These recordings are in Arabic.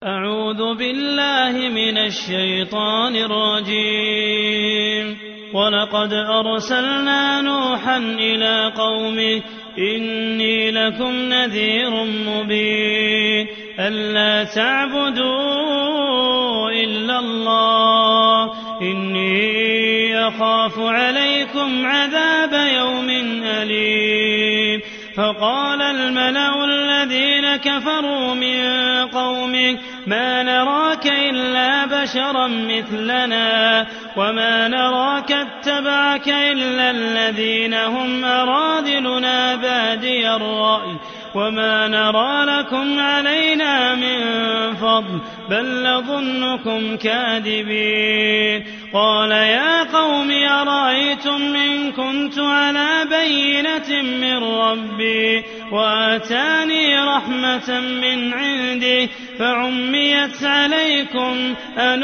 أعوذ بالله من الشيطان الرجيم. ولقد أرسلنا نوحا إلى قومه إني لكم نذير مبين ألا تعبدوا إلا الله إني أخاف عليكم عذاب يوم أليم. فقال الملأ الذين كفروا من قومه ما نراك إلا بشرا مثلنا وما نراك اتبعك إلا الذين هم أراذلنا بادي الرأي وما نرى لكم علينا من فضل بل نظنكم كاذبين. قال يا قوم أرأيتم إن كنت على بينة من ربي وآتاني رحمة من عنده فعميت عليكم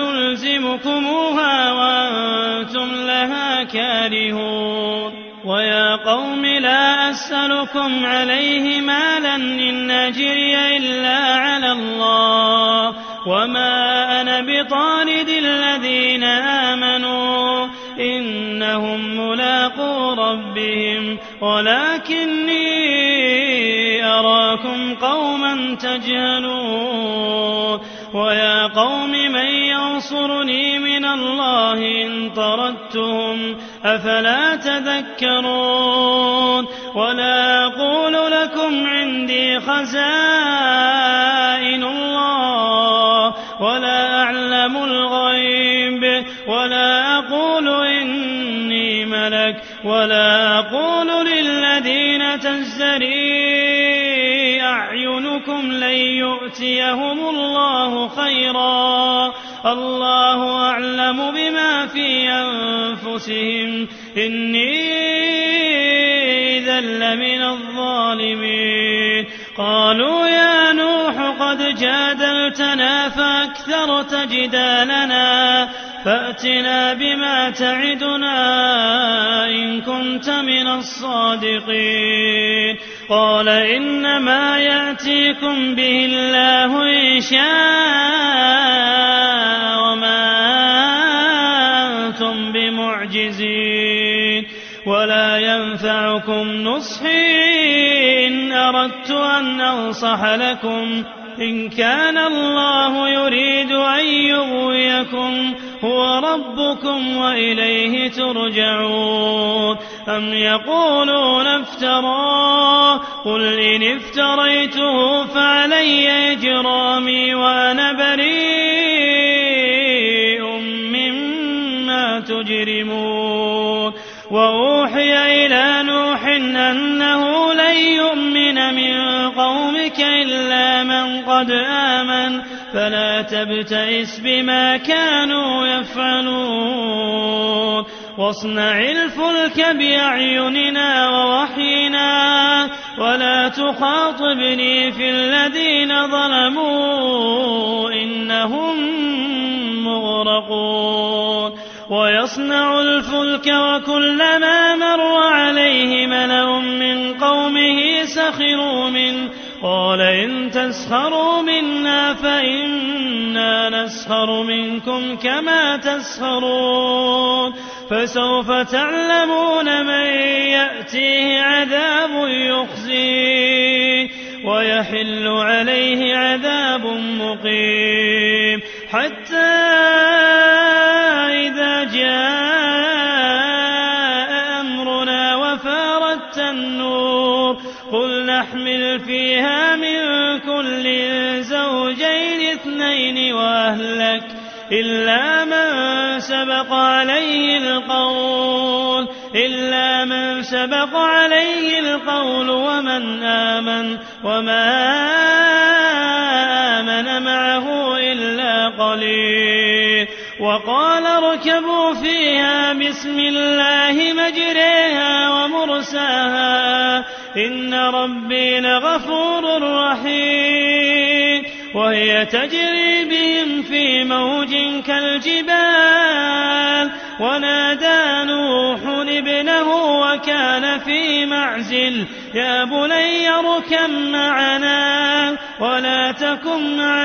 أنلزمكموها وأنتم لها كارهون. ويا قوم لا أسألكم عليه مالا إن أجري إلا على الله وما أنا بطارد الذين آمنوا إنهم ملاقو ربهم ولكني أراكم قوما تجهلون. ويا قوم من ينصرني من الله إن طردتهم أفلا تذكرون. ولا أقول لكم عندي خزائن الله ولا أعلم الغيب ولا أقول إني ملك ولا أقول للذين تزدري أعينكم لن يؤتيهم الله خيرا الله أعلم بما في أنفسهم إني إذا لمن الظالمين. قالوا يا نوح قد جادلتنا فأكثرت جدالنا فأتنا بما تعدنا إن كنت من الصادقين. قال إنما يأتيكم به الله إن شاء وما أنتم بمعجزين ولا ينفعكم نصحي إن أردت أن أنصح لكم إن كان الله يريد أن يغويكم هو ربكم وإليه ترجعون. أم يقولون افتراه قل إن افتريته فعلي إجرامي وأنا بريء مما تجرمون. وأوحي إلى نوح أنه لن يؤمن من قومك إلا من قد آمن فلا تبتئس بما كانوا يفعلون. واصنع الفلك بأعيننا ووحينا ولا تخاطبني في الذين ظلموا إنهم مغرقون. ويصنع الفلك وكلما مر عليه ملأ من قومه سخروا منه قال إن تسخروا منا فإنا نسخر منكم كما تسخرون. فسوف تعلمون من يأتيه عذاب يخزيه ويحل عليه عذاب مقيم. حتى إذا جاء أمرنا وفارت النور قل نحمل فيها من كل زوجين اثنين وأهلك إلا من سبق عليه القول ومن آمن وما آمن معه إلا قليل. وقال اركبوا فيها بسم الله مجريها ومرساها إن ربي لغفور رحيم. وهي تجري بهم في موج كالجبال ونادى نوح ابنه وكان في معزل يا بني اركب معنا ولا تكن مع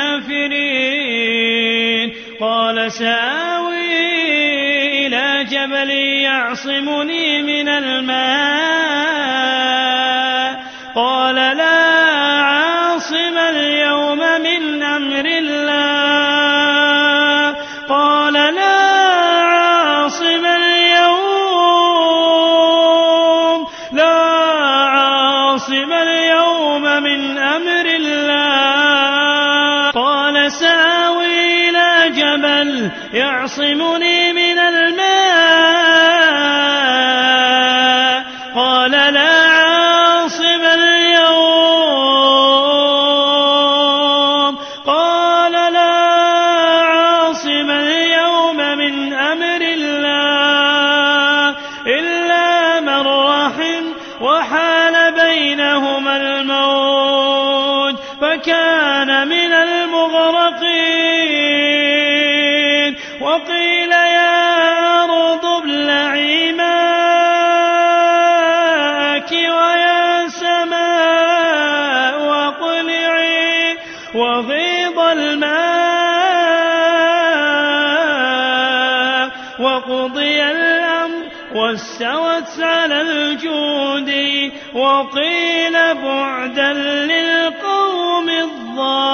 الكافرين. قال سآوي إلى جبل يعصمني من الماء قال لا عاصم اليوم من أمر الله قال لا عاصم اليوم من أمر الله. قال سآوي إلى جبل يعصمني من الماء قال لا عاصم اليوم من أمر الله إلا من رحم وحال بينهما الموج فكان من المغرقين. وقيل يا أرض ابلعي ماءك ويا سماء واقلعي وغيض الماء وقضي الأمر واستوت على الجود وقيل بعدا للقوم الظالمين.